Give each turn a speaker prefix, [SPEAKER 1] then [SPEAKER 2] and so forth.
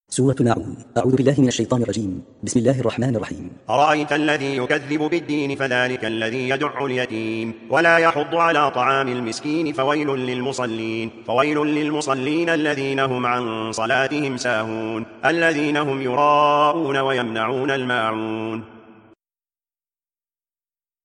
[SPEAKER 1] سورة نعم. أعوذ بالله من الشيطان الرجيم. بسم الله الرحمن الرحيم.
[SPEAKER 2] أرأيت الذي يكذب بالدين فذلك الذي يدع اليتيم ولا يحض على طعام المسكين فويل للمصلين الذين هم عن صلاتهم ساهون الذين هم يراءون ويمنعون الماعون.